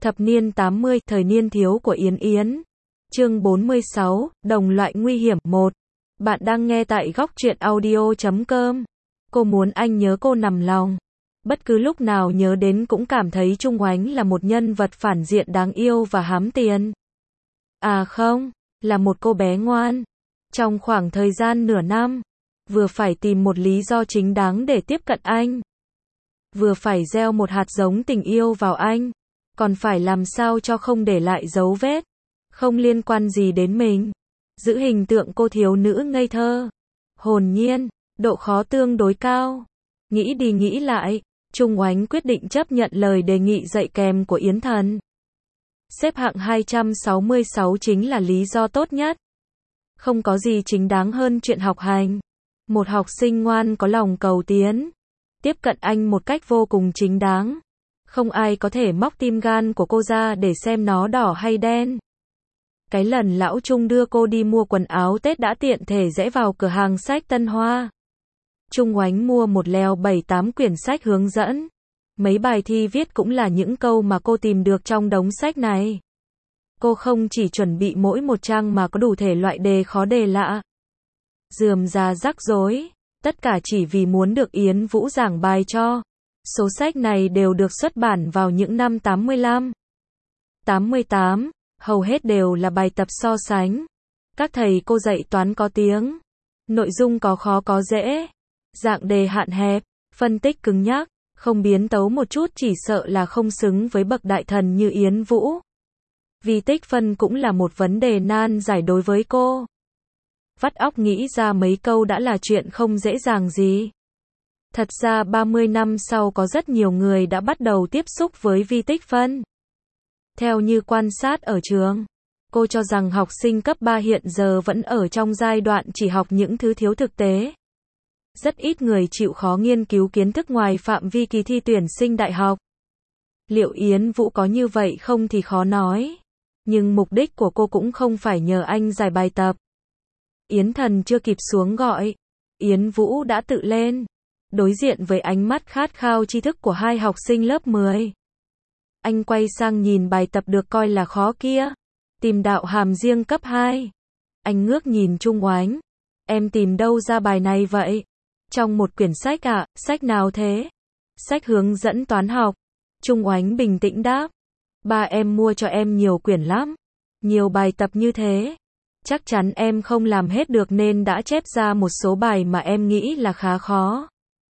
Thập niên 80, thời niên thiếu của Yến Yến. Chương 46, đồng loại nguy hiểm 1. Bạn đang nghe tại góc truyện audio.com. Cô muốn anh nhớ cô nằm lòng. Bất cứ lúc nào nhớ đến cũng cảm thấy Trung Oánh là một nhân vật phản diện đáng yêu và hám tiền. À không, là một cô bé ngoan. Trong khoảng thời gian nửa năm, vừa phải tìm một lý do chính đáng để tiếp cận anh, vừa phải gieo một hạt giống tình yêu vào anh, còn phải làm sao cho không để lại dấu vết, không liên quan gì đến mình. Giữ hình tượng cô thiếu nữ ngây thơ, hồn nhiên, độ khó tương đối cao. Nghĩ đi nghĩ lại, Trung Oánh quyết định chấp nhận lời đề nghị dạy kèm của Yến Thần. Xếp hạng 266 chính là lý do tốt nhất. Không có gì chính đáng hơn chuyện học hành. Một học sinh ngoan có lòng cầu tiến, tiếp cận anh một cách vô cùng chính đáng. Không ai có thể móc tim gan của cô ra để xem nó đỏ hay đen. Cái lần lão Trung đưa cô đi mua quần áo Tết đã tiện thể rẽ vào cửa hàng sách Tân Hoa. Trung Oánh mua một lèo 7-8 quyển sách hướng dẫn. Mấy bài thi viết cũng là những câu mà cô tìm được trong đống sách này. Cô không chỉ chuẩn bị mỗi một trang mà có đủ thể loại đề khó đề lạ, rườm rà rắc rối, tất cả chỉ vì muốn được Yến Vũ giảng bài cho. Số sách này đều được xuất bản vào những năm 85, 88, hầu hết đều là bài tập so sánh. Các thầy cô dạy toán có tiếng, nội dung có khó có dễ, dạng đề hạn hẹp, phân tích cứng nhắc, không biến tấu một chút chỉ sợ là không xứng với bậc đại thần như Yến Vũ. Vì tích phân cũng là một vấn đề nan giải đối với cô. Vắt óc nghĩ ra mấy câu đã là chuyện không dễ dàng gì. Thật ra 30 năm sau có rất nhiều người đã bắt đầu tiếp xúc với vi tích phân. Theo như quan sát ở trường, cô cho rằng học sinh cấp 3 hiện giờ vẫn ở trong giai đoạn chỉ học những thứ thiếu thực tế. Rất ít người chịu khó nghiên cứu kiến thức ngoài phạm vi kỳ thi tuyển sinh đại học. Liệu Yến Vũ có như vậy không thì khó nói. Nhưng mục đích của cô cũng không phải nhờ anh giải bài tập. Yến Thần chưa kịp xuống gọi, Yến Vũ đã tự lên. Đối diện với ánh mắt khát khao tri thức của hai học sinh lớp 10. Anh quay sang nhìn bài tập được coi là khó kia. Tìm đạo hàm riêng cấp 2. Anh ngước nhìn Trung Oánh. Em tìm đâu ra bài này vậy? Trong một quyển sách ạ, sách nào thế? Sách hướng dẫn toán học. Trung Oánh bình tĩnh đáp. Ba em mua cho em nhiều quyển lắm. Nhiều bài tập như thế. Chắc chắn em không làm hết được nên đã chép ra một số bài mà em nghĩ là khá khó.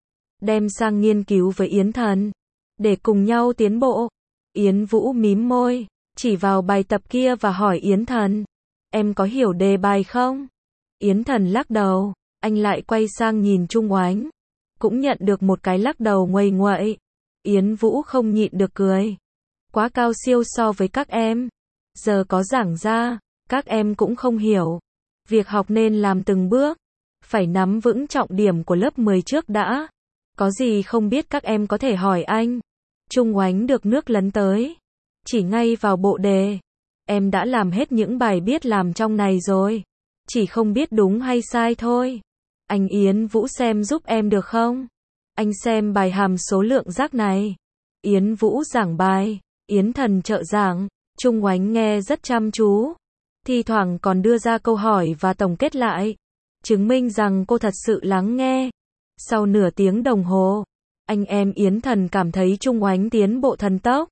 Đem sang nghiên cứu với Yến Thần, để cùng nhau tiến bộ. Yến Vũ mím môi, chỉ vào bài tập kia và hỏi Yến Thần. Em có hiểu đề bài không? Yến Thần lắc đầu, anh lại quay sang nhìn Trung Oánh. Cũng nhận được một cái lắc đầu nguầy nguậy. Yến Vũ không nhịn được cười. Quá cao siêu so với các em. Giờ có giảng ra, các em cũng không hiểu. Việc học nên làm từng bước. Phải nắm vững trọng điểm của lớp 10 trước đã. Có gì không biết các em có thể hỏi anh. Trung Oánh được nước lấn tới. Chỉ ngay vào bộ đề. Em đã làm hết những bài biết làm trong này rồi. Chỉ không biết đúng hay sai thôi. Anh Yến Vũ xem giúp em được không? Anh xem bài hàm số lượng rác này. Yến Vũ giảng bài. Yến Thần trợ giảng. Trung Oánh nghe rất chăm chú. Thi thoảng còn đưa ra câu hỏi và tổng kết lại. Chứng minh rằng cô thật sự lắng nghe. Sau nửa tiếng đồng hồ, anh em Yến Thần cảm thấy Trung Oánh tiến bộ thần tốc.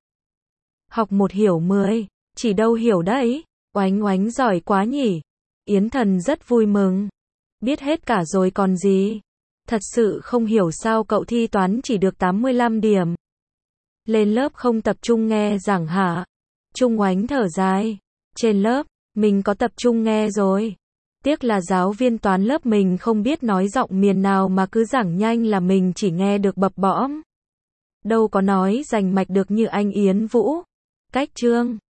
Học 1 hiểu 10, chỉ đâu hiểu đấy. Oánh Oánh giỏi quá nhỉ. Yến Thần rất vui mừng. Biết hết cả rồi còn gì. Thật sự không hiểu sao cậu thi toán chỉ được 85 điểm. Lên lớp không tập trung nghe giảng hả? Trung Oánh thở dài. Trên lớp, mình có tập trung nghe rồi. Tiếc là giáo viên toán lớp mình không biết nói giọng miền nào mà cứ giảng nhanh là mình chỉ nghe được bập bõm. Đâu có nói rành mạch được như anh Yến Vũ. Cách chương